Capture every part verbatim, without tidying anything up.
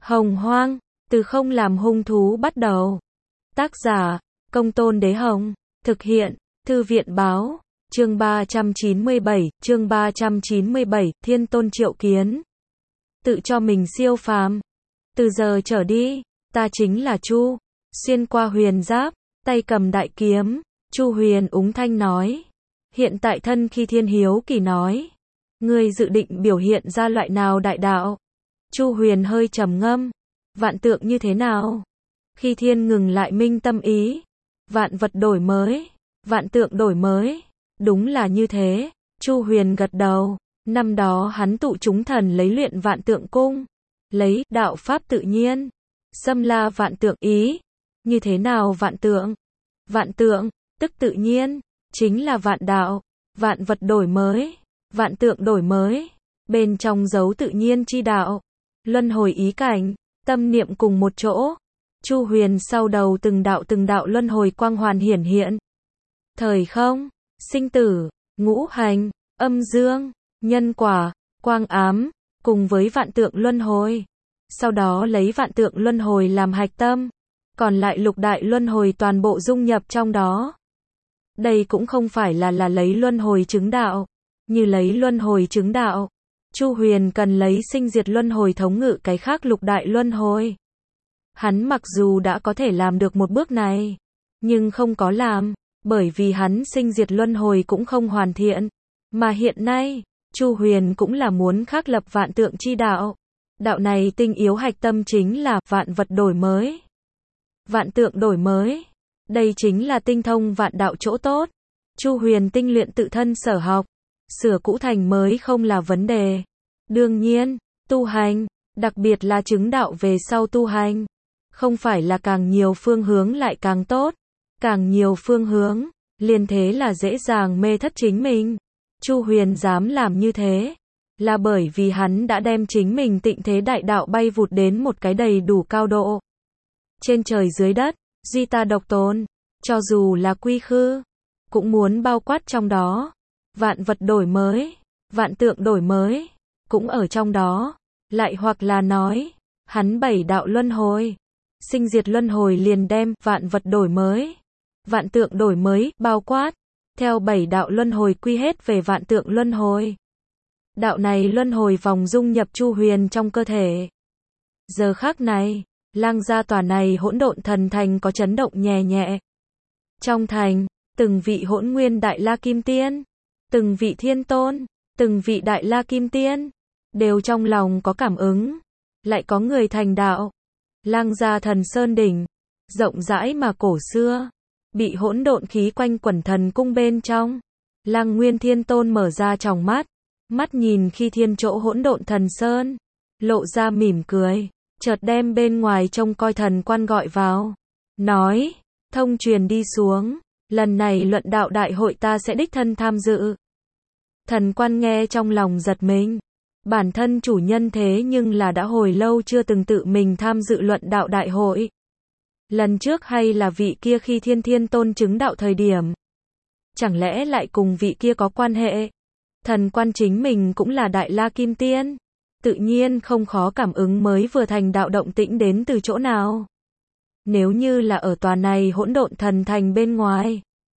Hồng Hoang, từ không làm hung thú bắt đầu. Tác giả, Công Tôn Đế Hồng. Thực hiện, Thư viện Báo. Chương ba trăm chín mươi bảy, chương ba trăm chín mươi bảy, Thiên Tôn Triệu Kiến. Tự cho mình siêu phàm. Từ giờ trở đi, ta chính là Chu. Xuyên qua huyền giáp, tay cầm đại kiếm, Chu Huyền úng thanh nói. Hiện tại thân khi Thiên hiếu kỳ nói. Ngươi dự định biểu hiện ra loại nào đại đạo? Chu Huyền hơi trầm ngâm. Vạn tượng như thế nào? Khi Thiên ngừng lại minh tâm ý. Vạn vật đổi mới. Vạn tượng đổi mới. Đúng là như thế. Chu Huyền gật đầu. Năm đó hắn tụ chúng thần lấy luyện vạn tượng cung. Lấy đạo pháp tự nhiên. Xâm la vạn tượng ý. Như thế nào vạn tượng? Vạn tượng, tức tự nhiên, chính là vạn đạo. Vạn vật đổi mới. Vạn tượng đổi mới. Bên trong giấu tự nhiên chi đạo. Luân hồi ý cảnh. Tâm niệm cùng một chỗ. Chu Huyền sau đầu từng đạo từng đạo luân hồi quang hoàn hiển hiện. Thời không, sinh tử, ngũ hành, âm dương, nhân quả, quang ám, cùng với vạn tượng luân hồi. Sau đó lấy vạn tượng luân hồi làm hạch tâm. Còn lại lục đại luân hồi toàn bộ dung nhập trong đó. Đây cũng không phải là là lấy luân hồi chứng đạo. Như lấy luân hồi chứng đạo, Chu Huyền cần lấy sinh diệt luân hồi thống ngự cái khác lục đại luân hồi. Hắn mặc dù đã có thể làm được một bước này, nhưng không có làm, bởi vì hắn sinh diệt luân hồi cũng không hoàn thiện. Mà hiện nay, Chu Huyền cũng là muốn khắc lập vạn tượng chi đạo. Đạo này tinh yếu hạch tâm chính là vạn vật đổi mới. Vạn tượng đổi mới. Đây chính là tinh thông vạn đạo chỗ tốt. Chu Huyền tinh luyện tự thân sở học. Sửa cũ thành mới không là vấn đề. Đương nhiên, tu hành, đặc biệt là chứng đạo về sau tu hành, không phải là càng nhiều phương hướng lại càng tốt. Càng nhiều phương hướng, liền thế là dễ dàng mê thất chính mình. Chu Huyền dám làm như thế, là bởi vì hắn đã đem chính mình tịnh thế đại đạo bay vụt đến một cái đầy đủ cao độ. Trên trời dưới đất, duy ta độc tôn, cho dù là quy khư, cũng muốn bao quát trong đó. Vạn vật đổi mới, vạn tượng đổi mới, cũng ở trong đó. Lại hoặc là nói, hắn bảy đạo luân hồi, sinh diệt luân hồi liền đem vạn vật đổi mới, vạn tượng đổi mới, bao quát, theo bảy đạo luân hồi quy hết về vạn tượng luân hồi. Đạo này luân hồi vòng dung nhập Chu Huyền trong cơ thể. Giờ khắc này, Lang gia tòa này hỗn độn thần thành có chấn động nhẹ nhẹ. Trong thành, từng vị hỗn nguyên đại la kim tiên, từng vị thiên tôn, từng vị đại la kim tiên, đều trong lòng có cảm ứng. Lại có người thành đạo. Lang gia thần sơn đỉnh, rộng rãi mà cổ xưa, bị hỗn độn khí quanh quẩn thần cung bên trong. Lang Nguyên Thiên Tôn mở ra tròng mắt, mắt nhìn khi thiên chỗ hỗn độn thần sơn, lộ ra mỉm cười, chợt đem bên ngoài trông coi thần quan gọi vào, nói, thông truyền đi xuống, lần này luận đạo đại hội ta sẽ đích thân tham dự. Thần quan nghe trong lòng giật mình, bản thân chủ nhân thế nhưng là đã hồi lâu chưa từng tự mình tham dự luận đạo đại hội. Lần trước hay là vị kia khi Thiên Thiên Tôn chứng đạo thời điểm. Chẳng lẽ lại cùng vị kia có quan hệ? Thần quan chính mình cũng là đại la kim tiên, tự nhiên không khó cảm ứng mới vừa thành đạo động tĩnh đến từ chỗ nào. Nếu như là ở tòa này hỗn độn thần thành bên ngoài,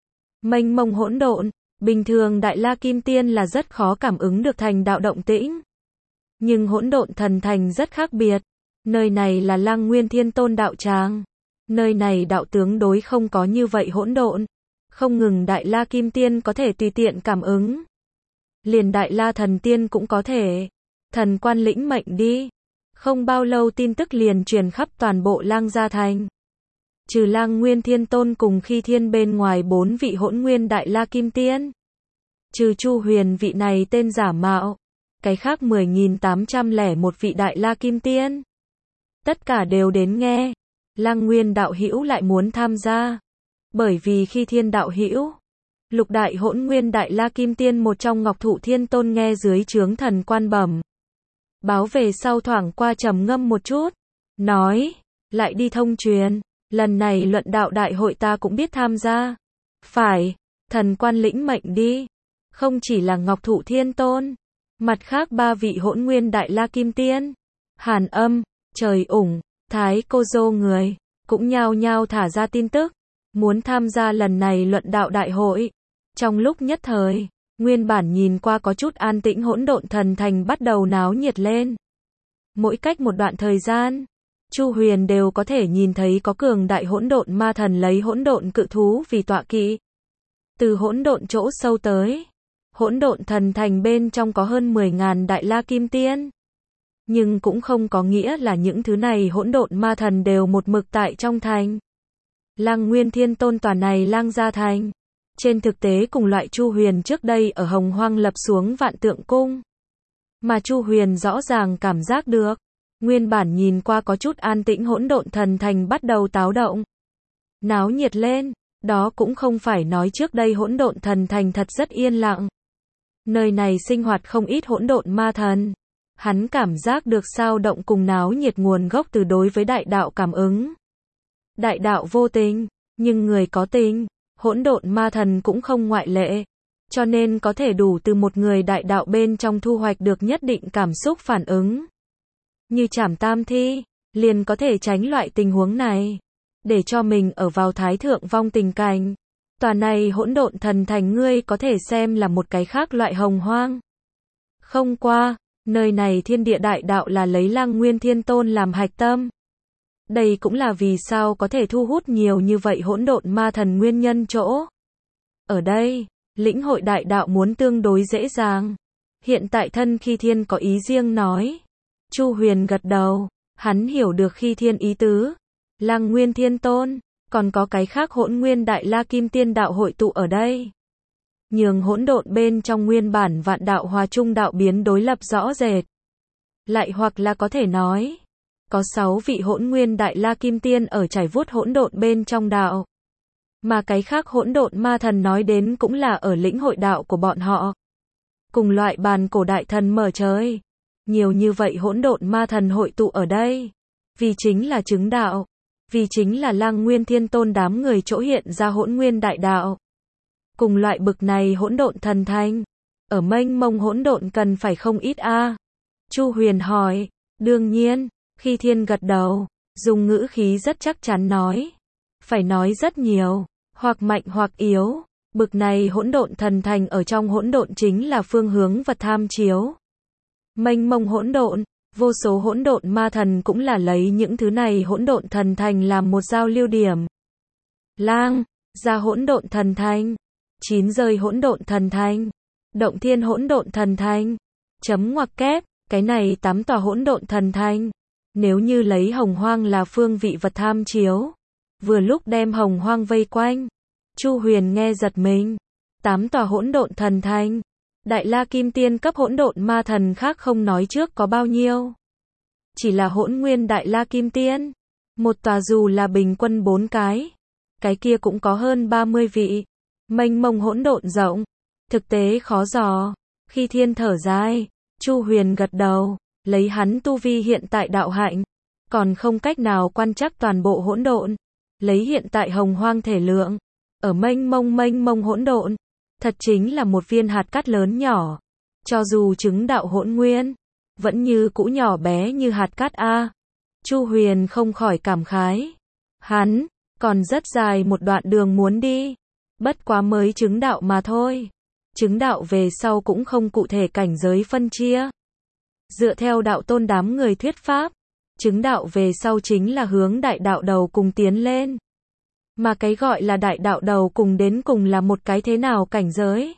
mênh mông hỗn độn, bình thường đại la kim tiên là rất khó cảm ứng được thành đạo động tĩnh. Nhưng hỗn độn thần thành rất khác biệt. Nơi này là Lang Nguyên Thiên Tôn đạo tràng. Nơi này đạo tướng đối không có như vậy hỗn độn. Không ngừng đại la kim tiên có thể tùy tiện cảm ứng. Liền đại la thần tiên cũng có thể. Thần quan lĩnh mệnh đi. Không bao lâu tin tức liền truyền khắp toàn bộ Lang gia thành. Trừ Lang Nguyên Thiên Tôn cùng khi thiên bên ngoài bốn vị hỗn nguyên đại la kim tiên. Trừ Chu Huyền vị này tên giả mạo. Cái khác mười nghìn tám trăm lẻ một vị đại la kim tiên. Tất cả đều đến nghe. Lang Nguyên đạo hữu lại muốn tham gia. Bởi vì khi thiên đạo hữu, lục đại hỗn nguyên đại la kim tiên một trong Ngọc Thụ Thiên Tôn nghe dưới trướng thần quan bẩm báo về sau thoảng qua trầm ngâm một chút, nói, lại đi thông truyền, lần này luận đạo đại hội ta cũng biết tham gia. Phải, thần quan lĩnh mệnh đi. Không chỉ là Ngọc Thụ Thiên Tôn, mặt khác ba vị hỗn nguyên đại la kim tiên, Hàn Âm, Trời ủng, Thái Cô Dô người, cũng nhao nhao thả ra tin tức, muốn tham gia lần này luận đạo đại hội. Trong lúc nhất thời, nguyên bản nhìn qua có chút an tĩnh hỗn độn thần thành bắt đầu náo nhiệt lên. Mỗi cách một đoạn thời gian, Chu Huyền đều có thể nhìn thấy có cường đại hỗn độn ma thần lấy hỗn độn cự thú vì tọa kỵ. Từ hỗn độn chỗ sâu tới, hỗn độn thần thành bên trong có hơn mười ngàn đại la kim tiên. Nhưng cũng không có nghĩa là những thứ này hỗn độn ma thần đều một mực tại trong thành. Lăng Nguyên Thiên Tôn tòa này Lang Gia Thành, trên thực tế cùng loại Chu Huyền trước đây ở Hồng Hoang lập xuống Vạn Tượng Cung. Mà Chu Huyền rõ ràng cảm giác được, nguyên bản nhìn qua có chút an tĩnh hỗn độn thần thành bắt đầu táo động, náo nhiệt lên. Đó cũng không phải nói trước đây hỗn độn thần thành thật rất yên lặng. Nơi này sinh hoạt không ít hỗn độn ma thần. Hắn cảm giác được sao động cùng náo nhiệt nguồn gốc từ đối với đại đạo cảm ứng. Đại đạo vô tình, nhưng người có tình, hỗn độn ma thần cũng không ngoại lệ. Cho nên có thể đủ từ một người đại đạo bên trong thu hoạch được nhất định cảm xúc phản ứng. Như Trảm Tam Thi, liền có thể tránh loại tình huống này. Để cho mình ở vào thái thượng vong tình cảnh. Tòa này hỗn độn thần thành ngươi có thể xem là một cái khác loại hồng hoang. Không qua, nơi này thiên địa đại đạo là lấy Lăng Nguyên Thiên Tôn làm hạch tâm. Đây cũng là vì sao có thể thu hút nhiều như vậy hỗn độn ma thần nguyên nhân chỗ. Ở đây, lĩnh hội đại đạo muốn tương đối dễ dàng. Hiện tại thân Khi Thiên có ý riêng nói. Chu Huyền gật đầu, hắn hiểu được Khi Thiên ý tứ. Lăng Nguyên Thiên Tôn, còn có cái khác hỗn nguyên đại la kim tiên đạo hội tụ ở đây. Nhường hỗn độn bên trong nguyên bản vạn đạo hòa chung đạo biến đối lập rõ rệt. Lại hoặc là có thể nói, có sáu vị hỗn nguyên đại la kim tiên ở trải vuốt hỗn độn bên trong đạo. Mà cái khác hỗn độn ma thần nói đến cũng là ở lĩnh hội đạo của bọn họ. Cùng loại bàn cổ đại thần mở trời. Nhiều như vậy hỗn độn ma thần hội tụ ở đây. Vì chính là chứng đạo. Vì chính là Lăng Nguyên Thiên Tôn đám người chỗ hiện ra hỗn nguyên đại đạo. Cùng loại bực này hỗn độn thần thanh, ở mênh mông hỗn độn cần phải không ít a. À? Chu Huyền hỏi, đương nhiên, Khi Thiên gật đầu, dùng ngữ khí rất chắc chắn nói, phải nói rất nhiều, hoặc mạnh hoặc yếu, bực này hỗn độn thần thành ở trong hỗn độn chính là phương hướng vật tham chiếu. Mênh mông hỗn độn, vô số hỗn độn ma thần cũng là lấy những thứ này hỗn độn thần thành làm một giao lưu điểm. Lang Gia hỗn độn thần thành, Chín Rơi hỗn độn thần thành, Động Thiên hỗn độn thần thành, chấm ngoặc kép, cái này tám tòa hỗn độn thần thành. Nếu như lấy Hồng Hoang là phương vị vật tham chiếu, vừa lúc đem Hồng Hoang vây quanh. Chu Huyền nghe giật mình, tám tòa hỗn độn thần thành. Đại la kim tiên cấp hỗn độn ma thần khác không nói trước có bao nhiêu. Chỉ là hỗn nguyên đại la kim tiên. Một tòa dù là bình quân bốn cái. Cái kia cũng có hơn ba mươi vị. Mênh mông hỗn độn rộng. Thực tế khó dò. Khi Thiên thở dài, Chu Huyền gật đầu. Lấy hắn tu vi hiện tại đạo hạnh. Còn không cách nào quan trắc toàn bộ hỗn độn. Lấy hiện tại hồng hoang thể lượng. Ở mênh mông mênh mông hỗn độn. Thật chính là một viên hạt cát lớn nhỏ. Cho dù chứng đạo hỗn nguyên, vẫn như cũ nhỏ bé như hạt cát a. Chu Huyền không khỏi cảm khái. Hắn, còn rất dài một đoạn đường muốn đi. Bất quá mới chứng đạo mà thôi. Chứng đạo về sau cũng không cụ thể cảnh giới phân chia. Dựa theo đạo tôn đám người thuyết pháp, chứng đạo về sau chính là hướng đại đạo đầu cùng tiến lên. Mà cái gọi là đại đạo đầu cùng đến cùng là một cái thế nào cảnh giới?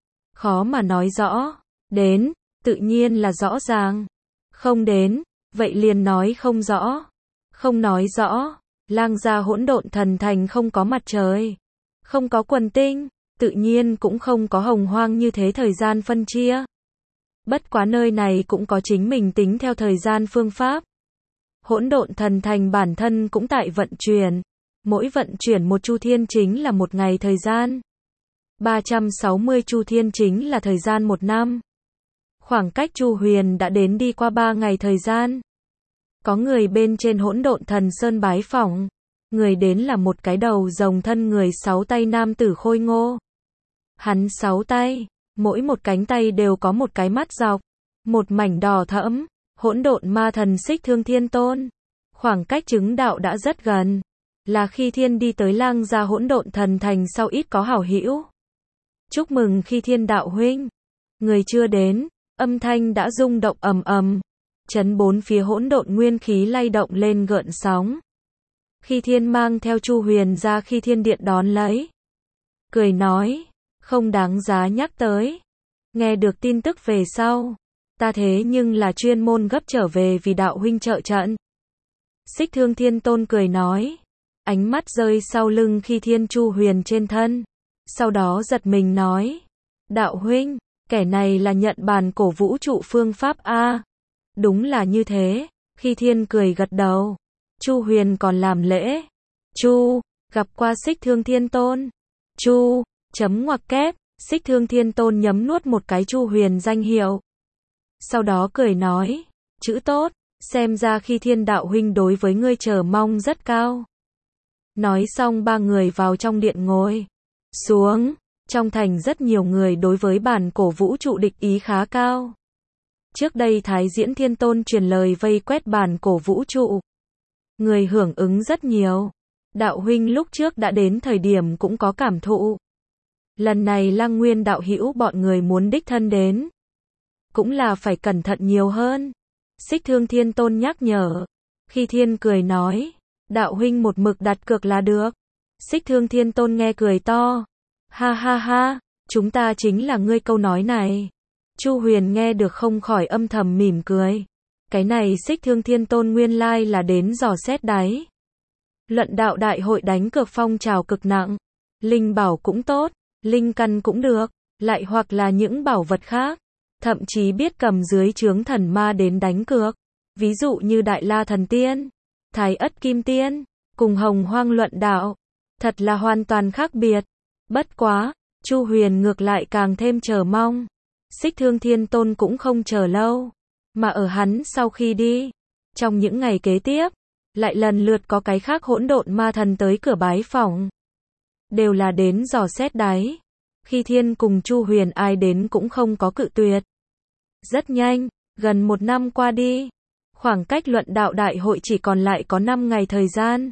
Khó mà nói rõ. Đến, tự nhiên là rõ ràng. Không đến, vậy liền nói không rõ. Không nói rõ, Lang Gia hỗn độn thần thành không có mặt trời. Không có quần tinh, tự nhiên cũng không có hồng hoang như thế thời gian phân chia. Bất quá nơi này cũng có chính mình tính theo thời gian phương pháp. Hỗn độn thần thành bản thân cũng tại vận chuyển. Mỗi vận chuyển một chu thiên chính là một ngày thời gian. ba trăm sáu mươi chu thiên chính là thời gian một năm. Khoảng cách Chu Huyền đã đến đi qua ba ngày thời gian. Có người bên trên hỗn độn thần sơn bái phỏng. Người đến là một cái đầu rồng thân người sáu tay nam tử khôi ngô. Hắn sáu tay, mỗi một cánh tay đều có một cái mắt dọc. Một mảnh đỏ thẫm. hỗn độn ma thần Xích Thương Thiên Tôn. Khoảng cách chứng đạo đã rất gần, là khi Thiên đi tới Lang gia hỗn độn thần thành sau ít có hảo hữu. Chúc mừng Khi Thiên đạo huynh. Người chưa đến, âm thanh đã rung động ầm ầm, chấn bốn phía hỗn độn nguyên khí lay động lên gợn sóng. Khi Thiên mang theo Chu Huyền ra Khi Thiên điện đón lấy, cười nói, không đáng giá nhắc tới. Nghe được tin tức về sau, ta thế nhưng là chuyên môn gấp trở về vì đạo huynh trợ trận. Xích Thương Thiên Tôn cười nói, ánh mắt rơi sau lưng Khi Thiên Chu Huyền trên thân, sau đó giật mình nói, đạo huynh, kẻ này là nhận bàn cổ vũ trụ phương pháp a? Đúng là như thế. Khi Thiên cười gật đầu. Chu Huyền còn làm lễ. Chu, gặp qua Xích Thương Thiên Tôn. Chu, chấm ngoặc kép, Xích Thương Thiên Tôn nhấm nuốt một cái Chu Huyền danh hiệu. Sau đó cười nói, chữ tốt, xem ra Khi Thiên đạo huynh đối với ngươi chờ mong rất cao. Nói xong ba người vào trong điện ngồi xuống. Trong thành rất nhiều người đối với bản cổ vũ trụ địch ý khá cao. Trước đây Thái Diễn Thiên Tôn truyền lời vây quét bản cổ vũ trụ. Người hưởng ứng rất nhiều. Đạo huynh lúc trước đã đến thời điểm cũng có cảm thụ. Lần này Lăng Nguyên đạo hữu bọn người muốn đích thân đến, cũng là phải cẩn thận nhiều hơn. Xích Thương Thiên Tôn nhắc nhở. Khi Thiên cười nói, đạo huynh một mực đặt cược là được. Xích Thương Thiên Tôn nghe cười to. Ha ha ha, chúng ta chính là ngươi câu nói này. Chu Huyền nghe được không khỏi âm thầm mỉm cười. Cái này Xích Thương Thiên Tôn nguyên lai là đến dò xét đáy. Luận đạo đại hội đánh cược phong trào cực nặng. Linh bảo cũng tốt, linh căn cũng được, lại hoặc là những bảo vật khác. Thậm chí biết cầm dưới trướng thần ma đến đánh cược. Ví dụ như Đại La Thần Tiên, Thái Ất Kim Tiên, cùng Hồng Hoang luận đạo. Thật là hoàn toàn khác biệt. Bất quá, Chu Huyền ngược lại càng thêm chờ mong. Xích Thương Thiên Tôn cũng không chờ lâu, mà ở hắn sau khi đi, trong những ngày kế tiếp, lại lần lượt có cái khác hỗn độn ma thần tới cửa bái phỏng. Đều là đến dò xét đáy. Khi Thiên cùng Chu Huyền ai đến cũng không có cự tuyệt. Rất nhanh, gần một năm qua đi, khoảng cách luận đạo đại hội chỉ còn lại có năm ngày thời gian.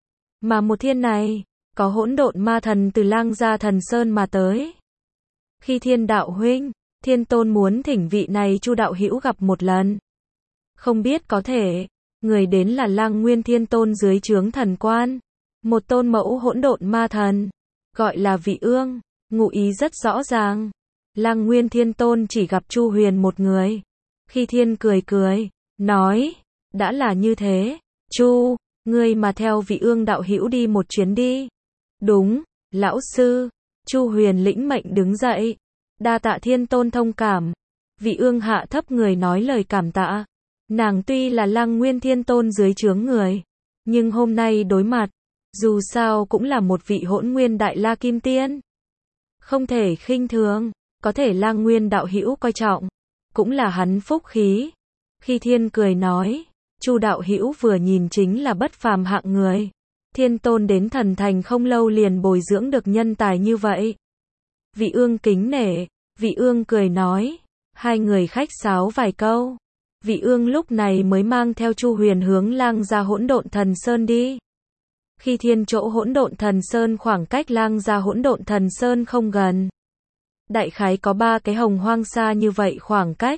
Mà một thiên này, có hỗn độn ma thần từ Lang gia thần sơn mà tới. Khi Thiên đạo huynh, Thiên Tôn muốn thỉnh vị này Chu đạo hữu gặp một lần. Không biết có thể, người đến là Lăng Nguyên Thiên Tôn dưới trướng thần quan, một tôn mẫu hỗn độn ma thần, gọi là Vị Ương, ngụ ý rất rõ ràng. Lăng Nguyên Thiên Tôn chỉ gặp Chu Huyền một người. Khi Thiên cười cười, nói, đã là như thế, Chu, ngươi mà theo Vị Ương đạo hữu đi một chuyến đi. Đúng, lão sư. Chu Huyền lĩnh mệnh đứng dậy. Đa tạ Thiên Tôn thông cảm. Vị Ương hạ thấp người nói lời cảm tạ. Nàng tuy là Lăng Nguyên Thiên Tôn dưới trướng người, nhưng hôm nay đối mặt, dù sao cũng là một vị hỗn nguyên đại la kim tiên. Không thể khinh thường, có thể Lăng Nguyên đạo hữu coi trọng, cũng là hắn phúc khí. Khi Thiên cười nói, Chu đạo hữu vừa nhìn chính là bất phàm hạng người. Thiên Tôn đến thần thành không lâu liền bồi dưỡng được nhân tài như vậy. Vị Ương kính nể. Vị Ương cười nói. Hai người khách sáo vài câu. Vị Ương lúc này mới mang theo Chu Huyền hướng Lang gia hỗn độn thần sơn đi. Khi Thiên chỗ hỗn độn thần sơn khoảng cách Lang gia hỗn độn thần sơn không gần. Đại khái có ba cái hồng hoang xa như vậy khoảng cách.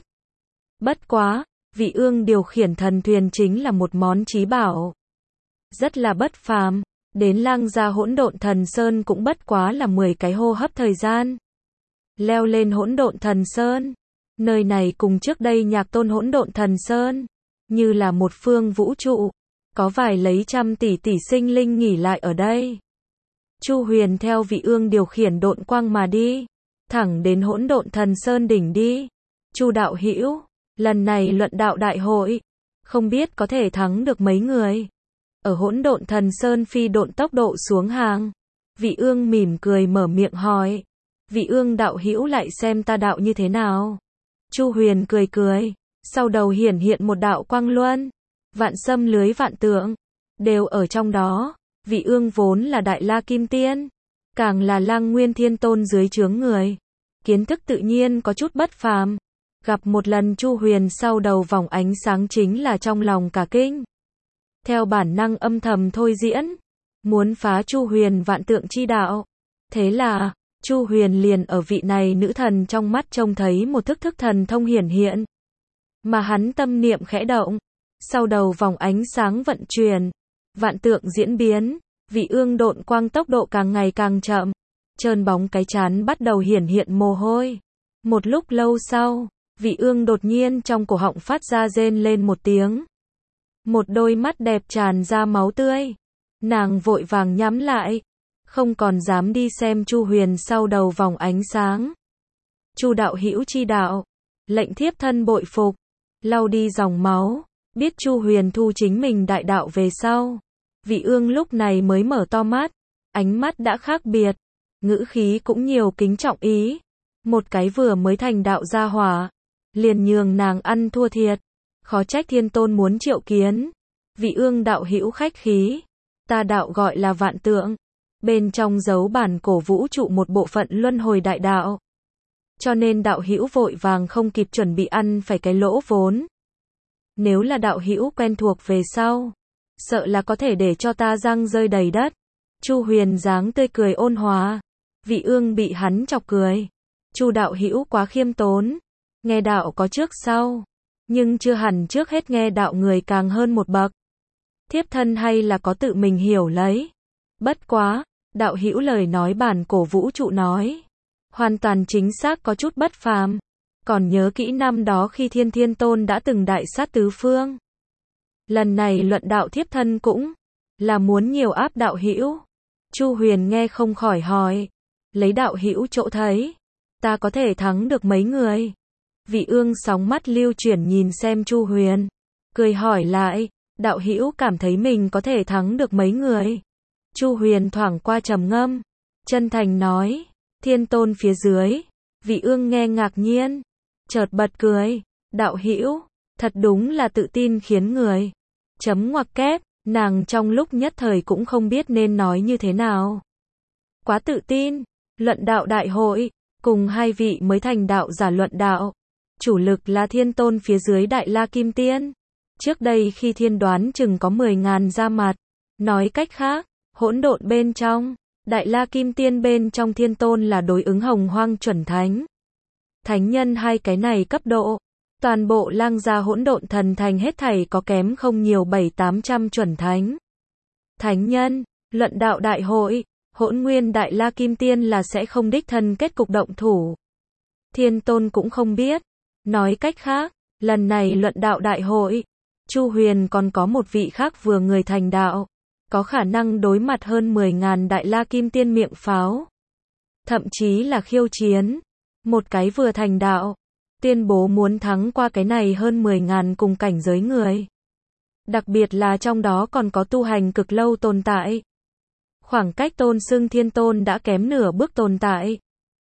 Bất quá, Vị Ương điều khiển thần thuyền chính là một món chí bảo. Rất là bất phàm, đến Lang gia hỗn độn thần sơn cũng bất quá là mười cái hô hấp thời gian. Leo lên hỗn độn thần sơn, nơi này cùng trước đây Nhạc Tôn hỗn độn thần sơn, như là một phương vũ trụ, có vài lấy trăm tỷ tỷ sinh linh nghỉ lại ở đây. Chu Huyền theo Vị Ương điều khiển độn quang mà đi, thẳng đến hỗn độn thần sơn đỉnh đi. Chu đạo hữu, lần này luận đạo đại hội, không biết có thể thắng được mấy người. Ở hỗn độn thần sơn phi độn tốc độ xuống hàng. Vị Ương mỉm cười mở miệng hỏi. Vị Ương đạo hữu lại xem ta đạo như thế nào? Chu Huyền cười cười, sau đầu hiển hiện một đạo quang luân, vạn xâm lưới vạn tượng, đều ở trong đó. Vị Ương vốn là Đại La Kim Tiên, càng là Lăng Nguyên Thiên Tôn dưới trướng người, kiến thức tự nhiên có chút bất phàm. Gặp một lần Chu Huyền sau đầu vòng ánh sáng chính là trong lòng cả kinh. Theo bản năng âm thầm thôi diễn, muốn phá Chu Huyền vạn tượng chi đạo. Thế là, Chu Huyền liền ở vị này nữ thần trong mắt trông thấy một thức thức thần thông hiển hiện. Mà hắn tâm niệm khẽ động, sau đầu vòng ánh sáng vận chuyển, vạn tượng diễn biến, vị ương độn quang tốc độ càng ngày càng chậm, trơn bóng cái trán bắt đầu hiển hiện mồ hôi. Một lúc lâu sau, vị ương đột nhiên trong cổ họng phát ra rên lên một tiếng. Một đôi mắt đẹp tràn ra máu tươi. Nàng vội vàng nhắm lại, không còn dám đi xem Chu Huyền sau đầu vòng ánh sáng. Chu đạo hữu chi đạo, lệnh thiếp thân bội phục, lau đi dòng máu, biết Chu Huyền thu chính mình đại đạo về sau. Vị ương lúc này mới mở to mắt, ánh mắt đã khác biệt, ngữ khí cũng nhiều kính trọng ý. Một cái vừa mới thành đạo gia hỏa, liền nhường nàng ăn thua thiệt, khó trách thiên tôn muốn triệu kiến. Vị ương đạo hữu khách khí, ta đạo gọi là vạn tượng, bên trong giấu bản cổ vũ trụ một bộ phận luân hồi đại đạo. Cho nên đạo hữu vội vàng không kịp chuẩn bị ăn phải cái lỗ vốn. Nếu là đạo hữu quen thuộc về sau, sợ là có thể để cho ta răng rơi đầy đất. Chu Huyền dáng tươi cười ôn hòa, vị ương bị hắn chọc cười. Chu đạo hữu quá khiêm tốn, nghe đạo có trước sau, nhưng chưa hẳn trước hết nghe đạo người càng hơn một bậc. Thiếp thân hay là có tự mình hiểu lấy. Bất quá, đạo hữu lời nói bản cổ vũ trụ nói, hoàn toàn chính xác có chút bất phàm. Còn nhớ kỹ năm đó khi Thiên Thiên Tôn đã từng đại sát tứ phương. Lần này luận đạo thiếp thân cũng là muốn nhiều áp đạo hữu. Chu Huyền nghe không khỏi hỏi, lấy đạo hữu chỗ thấy, ta có thể thắng được mấy người? Vị ương sóng mắt lưu chuyển nhìn xem Chu Huyền, cười hỏi lại, đạo hữu cảm thấy mình có thể thắng được mấy người? Chu Huyền thoảng qua trầm ngâm, chân thành nói, Thiên Tôn phía dưới. Vị ương nghe ngạc nhiên, chợt bật cười, đạo hữu, thật đúng là tự tin khiến người chấm ngoặc kép. Nàng trong lúc nhất thời cũng không biết nên nói như thế nào. Quá tự tin. Luận đạo đại hội, cùng hai vị mới thành đạo giả luận đạo. Chủ lực là Thiên Tôn phía dưới Đại La Kim Tiên. Trước đây khi thiên đoán chừng có mười ngàn ra mặt. Nói cách khác, hỗn độn bên trong, Đại La Kim Tiên bên trong Thiên Tôn là đối ứng hồng hoang chuẩn thánh. Thánh nhân hai cái này cấp độ. Toàn bộ lang gia hỗn độn thần thành hết thảy có kém không nhiều bảy tám trăm chuẩn thánh. Thánh nhân, luận đạo đại hội, hỗn nguyên Đại La Kim Tiên là sẽ không đích thân kết cục động thủ. Thiên Tôn cũng không biết. Nói cách khác, lần này luận đạo đại hội, Chu Huyền còn có một vị khác vừa người thành đạo, có khả năng đối mặt hơn mười ngàn Đại La Kim Tiên miệng pháo. Thậm chí là khiêu chiến. Một cái vừa thành đạo, tuyên bố muốn thắng qua cái này hơn mười ngàn cùng cảnh giới người. Đặc biệt là trong đó còn có tu hành cực lâu tồn tại. Khoảng cách tôn xưng Thiên Tôn đã kém nửa bước tồn tại.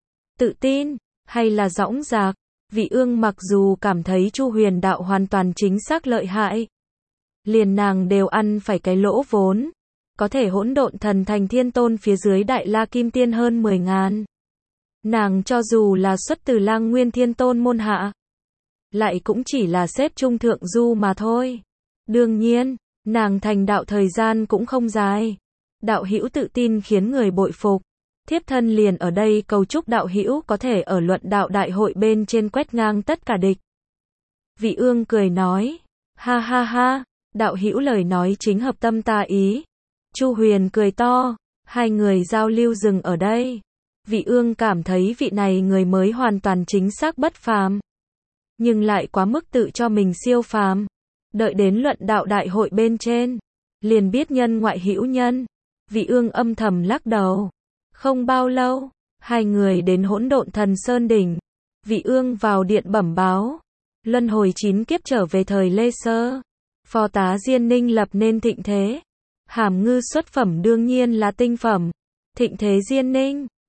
Tự tin, hay là dõng dạc, vị ương mặc dù cảm thấy Chu Huyền đạo hoàn toàn chính xác lợi hại. Liền nàng đều ăn phải cái lỗ vốn. Có thể hỗn độn thần thành Thiên Tôn phía dưới Đại La Kim Tiên hơn mười ngàn. Nàng cho dù là xuất từ Lang Nguyên Thiên Tôn môn hạ, lại cũng chỉ là xếp trung thượng du mà thôi. Đương nhiên, nàng thành đạo thời gian cũng không dài. Đạo hữu tự tin khiến người bội phục. Thiếp thân liền ở đây cầu chúc đạo hữu có thể ở luận đạo đại hội bên trên quét ngang tất cả địch. Vị ương cười nói, ha ha ha, đạo hữu lời nói chính hợp tâm ta ý. Chu Huyền cười to, hai người giao lưu dừng ở đây. Vị ương cảm thấy vị này người mới hoàn toàn chính xác bất phàm, nhưng lại quá mức tự cho mình siêu phàm. Đợi đến luận đạo đại hội bên trên, liền biết nhân ngoại hữu nhân. Vị ương âm thầm lắc đầu. Không bao lâu, hai người đến hỗn độn thần sơn đỉnh. Vị ương vào điện bẩm báo, luân hồi chín kiếp trở về thời Lê Sơ. Phó tá Diên Ninh lập nên thịnh thế. Hàm ngư xuất phẩm đương nhiên là tinh phẩm. Thịnh thế Diên Ninh,